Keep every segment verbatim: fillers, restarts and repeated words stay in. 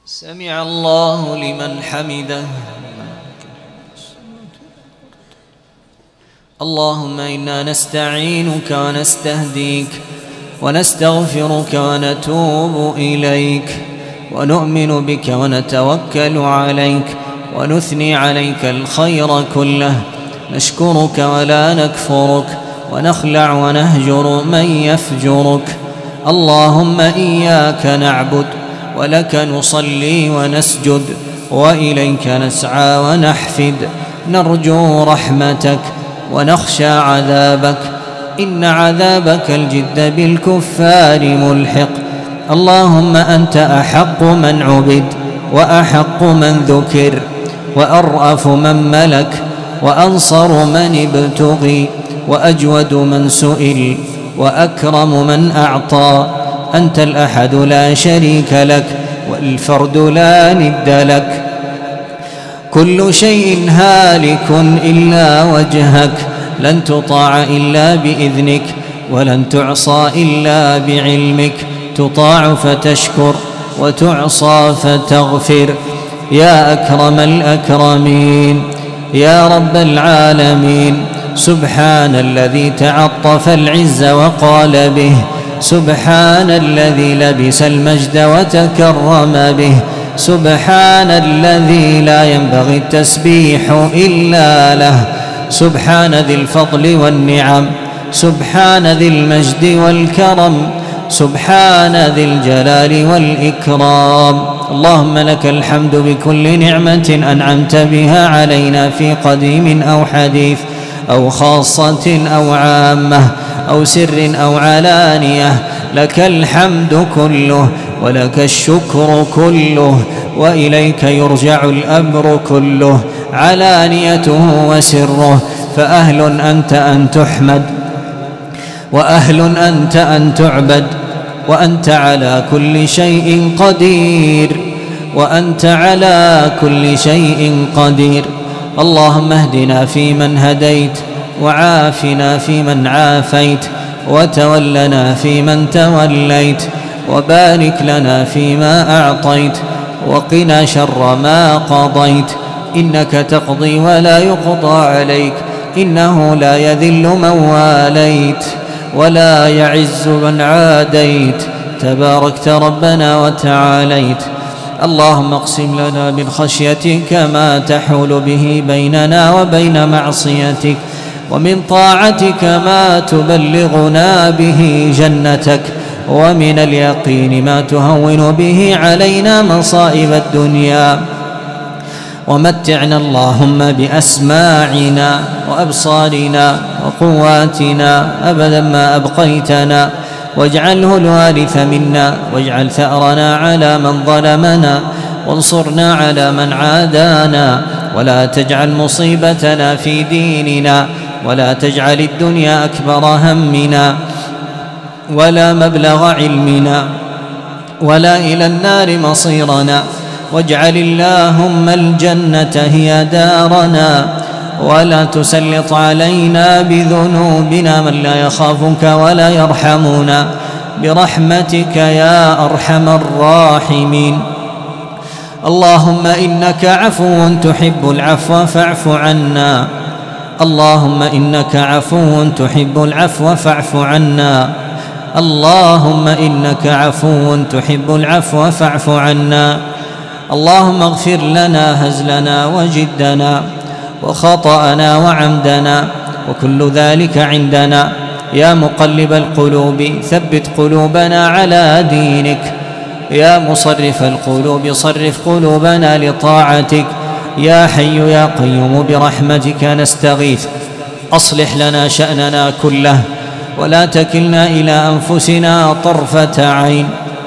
سمع الله لمن حمده. اللهم إنا نستعينك ونستهديك ونستغفرك ونتوب إليك ونؤمن بك ونتوكل عليك ونثني عليك الخير كله، نشكرك ولا نكفرك ونخلع ونهجر من يفجرك. اللهم إياك نعبد ولك نصلي ونسجد وإليك نسعى ونحفد، نرجو رحمتك ونخشى عذابك، إن عذابك الجد بالكفار ملحق. اللهم أنت أحق من عبد وأحق من ذكر وأرأف من ملك وأنصر من ابتغي وأجود من سئل وأكرم من أعطى. أنت الأحد لا شريك لك والفرد لا ند لك، كل شيء هالك إلا وجهك، لن تطاع إلا بإذنك ولن تعصى إلا بعلمك، تطاع فتشكر وتعصى فتغفر. يا أكرم الأكرمين يا رب العالمين، سبحان الذي تعطف العز وقال به، سبحان الذي لبس المجد وتكرم به، سبحان الذي لا ينبغي التسبيح إلا له، سبحان ذي الفضل والنعم، سبحان ذي المجد والكرم، سبحان ذي الجلال والإكرام. اللهم لك الحمد بكل نعمة أنعمت بها علينا في قديم أو حديث أو خاصة أو عامة أو سر أو علانية، لك الحمد كله ولك الشكر كله، وإليك يرجع الأمر كله علانيته وسره. فأهل أنت أن تحمد وأهل أنت أن تعبد، وأنت على كل شيء قدير، وأنت على كل شيء قدير. اللهم اهدنا فيمن هديت، وعافنا فيمن عافيت، وتولنا فيمن توليت، وبارك لنا فيما أعطيت، وقنا شر ما قضيت. إنك تقضي ولا يقضى عليك، إنه لا يذل من واليت ولا يعز من عاديت، تباركت ربنا وتعاليت. اللهم اقسم لنا من خشيتك ما تحول به بيننا وبين معصيتك، ومن طاعتك ما تبلغنا به جنتك، ومن اليقين ما تهون به علينا مصائب الدنيا. ومتعنا اللهم بأسماعنا وأبصارنا وقواتنا أبدا ما أبقيتنا، واجعله الوارث منا، واجعل ثأرنا على من ظلمنا، وانصرنا على من عادانا، ولا تجعل مصيبتنا في ديننا، ولا تجعل الدنيا أكبر همنا ولا مبلغ علمنا ولا إلى النار مصيرنا، واجعل اللهم الجنة هي دارنا، ولا تسلط علينا بذنوبنا من لا يخافك ولا يرحمنا، برحمتك يا أرحم الراحمين. اللهم إنك عفو تحب العفو فاعف عنا، اللهم إنك عفو تحب العفو فاعف عنا، اللهم إنك عفو تحب العفو فاعف عنا. اللهم اغفر لنا هزلنا وجدنا وخطأنا وعمدنا وكل ذلك عندنا. يا مقلب القلوب ثبت قلوبنا على دينك، يا مصرف القلوب صرف قلوبنا لطاعتك. يا حي يا قيوم برحمتك نستغيث، أصلح لنا شأننا كله ولا تكلنا إلى أنفسنا طرفة عين.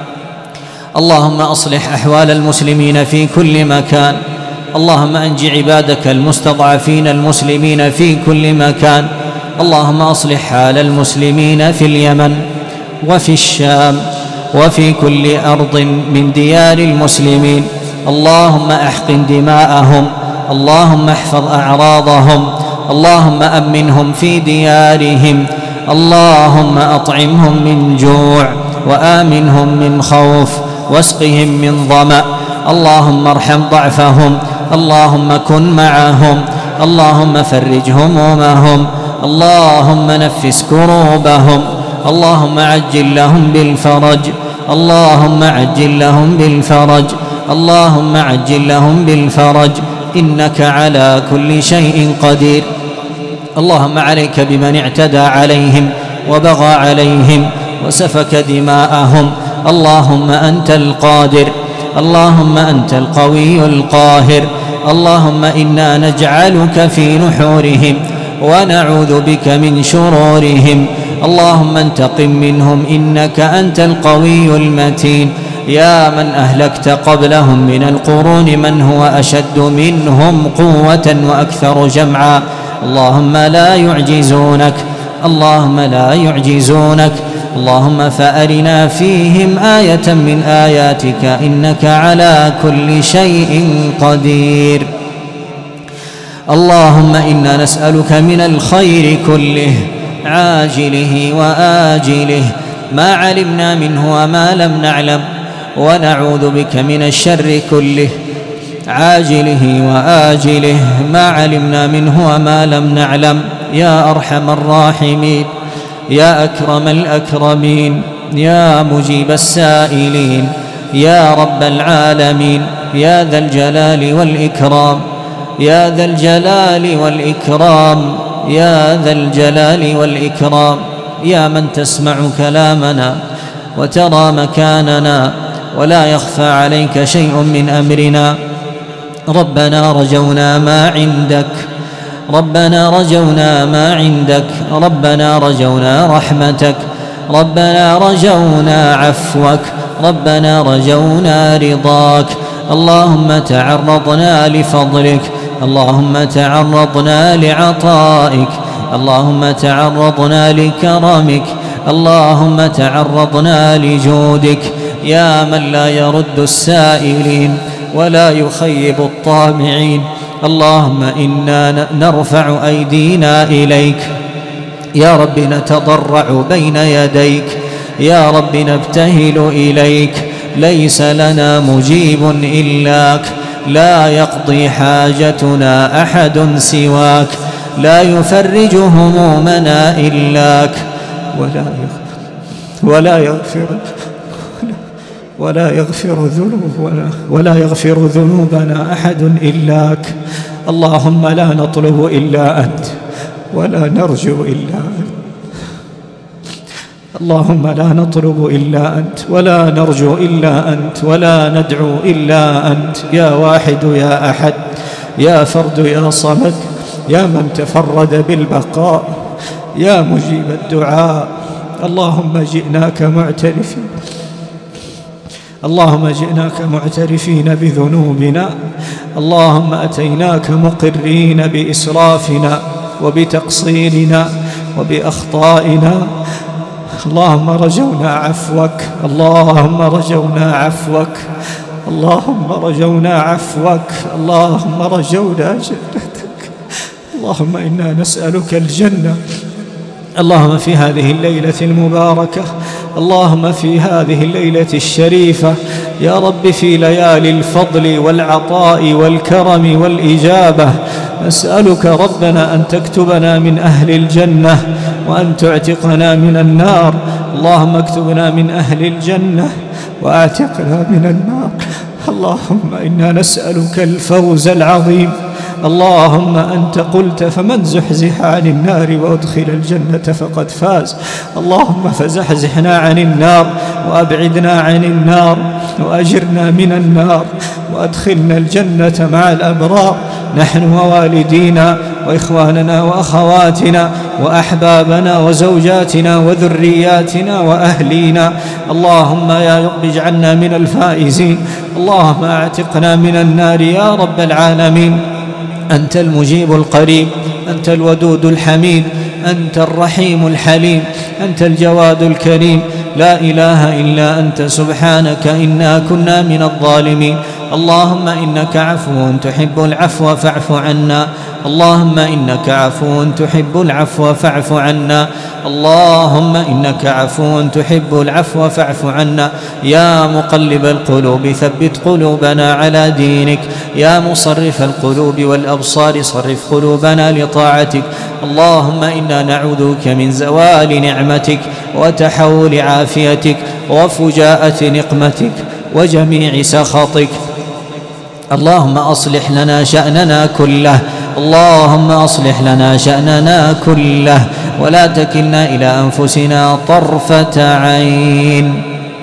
اللهم أصلح أحوال المسلمين في كل مكان، اللهم أنج عبادك المستضعفين المسلمين في كل مكان. اللهم أصلح حال المسلمين في اليمن وفي الشام وفي كل أرض من ديار المسلمين. اللهم أحقن دماءهم، اللهم احفظ أعراضهم، اللهم أمنهم في ديارهم، اللهم أطعمهم من جوع وآمنهم من خوف، واسقهم من ظمأ. اللهم ارحم ضعفهم، اللهم كن معهم، اللهم فرج همومهم، اللهم نفس كروبهم، اللهم عجل لهم بالفرج، اللهم عجل لهم بالفرج، اللهم عجل لهم بالفرج، إنك على كل شيء قدير. اللهم عليك بمن اعتدى عليهم وبغى عليهم وسفك دماءهم. اللهم أنت القادر، اللهم أنت القوي القاهر. اللهم إنا نجعلك في نحورهم ونعوذ بك من شرورهم. اللهم انتقم منهم إنك أنت القوي المتين. يا من أهلكت قبلهم من القرون من هو أشد منهم قوة وأكثر جمعا. اللهم لا يعجزونك، اللهم لا يعجزونك. اللهم فأرنا فيهم آية من آياتك إنك على كل شيء قدير. اللهم إنا نسألك من الخير كله عاجله وآجله ما علمنا منه وما لم نعلم، ونعوذ بك من الشر كله عاجله وآجله ما علمنا منه وما لم نعلم. يا أرحم الراحمين، يا أكرم الأكرمين، يا مجيب السائلين، يا رب العالمين، يا ذا الجلال والإكرام، يا ذا الجلال والإكرام، يا ذا الجلال والإكرام. يا من تسمع كلامنا وترى مكاننا ولا يخفى عليك شيء من أمرنا. ربنا رجونا ما عندك، ربنا رجونا ما عندك، ربنا رجونا رحمتك، ربنا رجونا عفوك، ربنا رجونا رضاك. اللهم تعرضنا لفضلك، اللهم تعرضنا لعطائك، اللهم تعرضنا لكرمك، اللهم تعرضنا لجودك. يا من لا يرد السائلين ولا يخيب الطامعين. اللهم إنا نرفع أيدينا إليك يا رب، نتضرع بين يديك يا رب، نبتهل إليك. ليس لنا مجيب إلاك، لا يقضي حاجتنا أحد سواك، لا يفرج همومنا إلاك، ولا يغفر ولا يغفر ولا يغفر ذنوبنا ولا يغفر ذنوبنا أحد إلاك. اللهم لا نطلب إلا أنت ولا نرجو إلا أنت. اللهم لا نطلب إلا أنت ولا نرجو إلا أنت ولا ندعو إلا أنت. يا واحد يا أحد، يا فرد يا صمد، يا من تفرد بالبقاء، يا مجيب الدعاء. اللهم جئناك معترفين، اللهم جئناك معترفين بذنوبنا، اللهم أتيناك مقرين بإسرافنا وبتقصيرنا وبأخطائنا. اللهم رجونا عفوك، اللهم رجونا عفوك، اللهم رجونا عفوك، اللهم رجونا جنتك. اللهم إنا نسألك الجنة. اللهم في هذه الليلة المباركة، اللهم في هذه الليلة الشريفة يا رب، في ليالي الفضل والعطاء والكرم والإجابة، نسألك ربنا أن تكتبنا من أهل الجنة وأن تعتقنا من النار. اللهم اكتبنا من أهل الجنة وأعتقنا من النار. اللهم إنا نسألك الفوز العظيم. اللهم أنت قلت فمن زحزح عن النار وأدخل الجنة فقد فاز. اللهم فزحزحنا عن النار وأبعدنا عن النار وأجرنا من النار وأدخلنا الجنة مع الأبرار، نحن ووالدينا وإخواننا وأخواتنا وأحبابنا وزوجاتنا وذرياتنا وأهلينا. اللهم يا رب اجعلنا من الفائزين. اللهم أعتقنا من النار يا رب العالمين. أنت المجيب القريب، أنت الودود الحميد، أنت الرحيم الحليم، أنت الجواد الكريم. لا إله إلا أنت سبحانك إنا كنا من الظالمين. اللهم إنك عفو تحب العفو فاعف عنا اللهم إنك عفو تحب العفو فاعف عنا اللهم إنك عفو تحب العفو فاعف عنا يا مقلب القلوب ثبت قلوبنا على دينك يا مصرف القلوب والأبصار صرف قلوبنا لطاعتك اللهم إنا نعوذ بك من زوال نعمتك وتحول عافيتك وفجاءة نقمتك وجميع سخطك اللهم أصلح لنا شأننا كله اللهم أصلح لنا شأننا كله ولا تكلنا إلى أنفسنا طرفة عين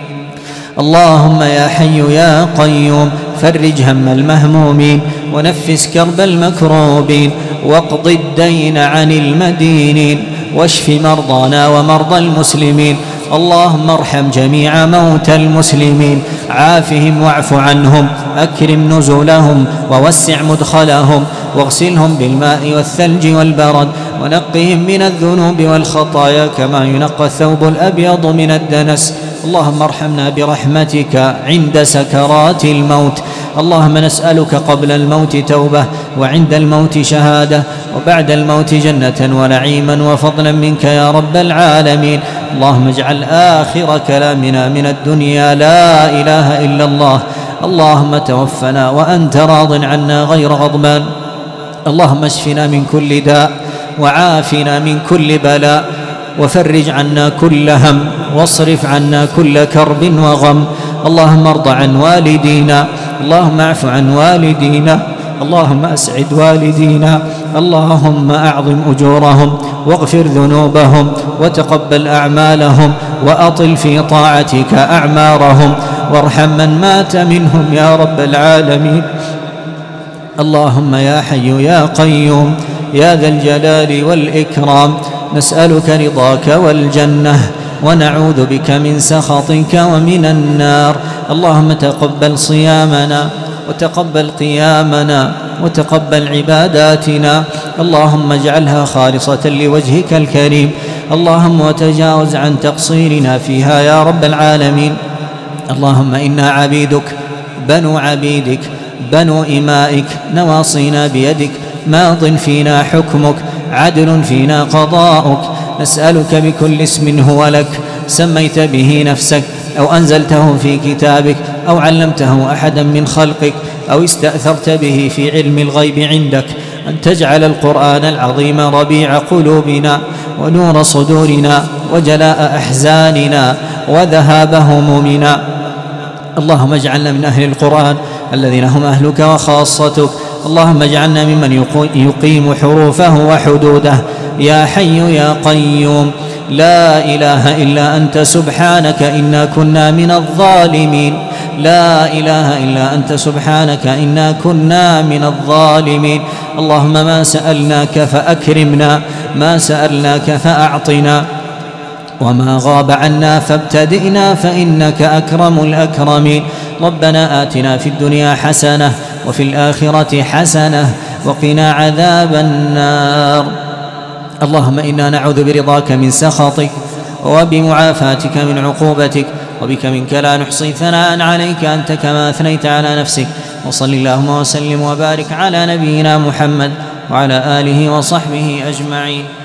اللهم يا حي يا قيوم فرج هم المهمومين ونفس كرب المكروبين واقض الدين عن المدينين واشف مرضانا ومرضى المسلمين اللهم ارحم جميع موتى المسلمين عافهم واعف عنهم أكرم نزلهم ووسع مدخلهم واغسلهم بالماء والثلج والبرد ونقهم من الذنوب والخطايا كما ينقى الثوب الأبيض من الدنس اللهم ارحمنا برحمتك عند سكرات الموت اللهم نسألك قبل الموت توبة وعند الموت شهادة وبعد الموت جنة ونعيما وفضلا منك يا رب العالمين اللهم اجعل آخر كلامنا من الدنيا لا إله إلا الله اللهم توفنا وأنت راض عنا غير غضبان اللهم اشفنا من كل داء وعافنا من كل بلاء وفرج عنا كل هم واصرف عنا كل كرب وغم اللهم ارض عن والدينا اللهم اعف عن والدينا اللهم أسعد والدينا اللهم أعظم أجورهم واغفر ذنوبهم وتقبل أعمالهم وأطل في طاعتك أعمارهم وارحم من مات منهم يا رب العالمين اللهم يا حي يا قيوم يا ذا الجلال والإكرام نسألك رضاك والجنة ونعوذ بك من سخطك ومن النار اللهم تقبل صيامنا وتقبل قيامنا وتقبل عباداتنا اللهم اجعلها خالصة لوجهك الكريم اللهم وتجاوز عن تقصيرنا فيها يا رب العالمين اللهم إنا عبيدك بنو عبيدك بنو إمائك نواصينا بيدك ماض فينا حكمك عدل فينا قضاؤك نسألك بكل اسم هو لك سميت به نفسك أو أنزلته في كتابك أو علمته أحدا من خلقك أو استأثرت به في علم الغيب عندك أن تجعل القرآن العظيم ربيع قلوبنا ونور صدورنا وجلاء أحزاننا وذهاب همومنا اللهم اجعلنا من أهل القرآن الذين هم أهلك وخاصتك اللهم اجعلنا ممن يقيم حروفه وحدوده يا حي يا قيوم لا إله إلا أنت سبحانك إنا كنا من الظالمين لا إله إلا أنت سبحانك إنا كنا من الظالمين اللهم ما سألناك فأكرمنا ما سألناك فأعطنا وما غاب عنا فابتدئنا فإنك أكرم الأكرمين ربنا آتنا في الدنيا حسنة وفي الآخرة حسنة وقنا عذاب النار اللهم إنا نعوذ برضاك من سخطك وبمعافاتك من عقوبتك وبك منك لا نحصي ثناء عليك أنت كما أثنيت على نفسك وصل اللهم وسلم وبارك على نبينا محمد وعلى آله وصحبه أجمعين.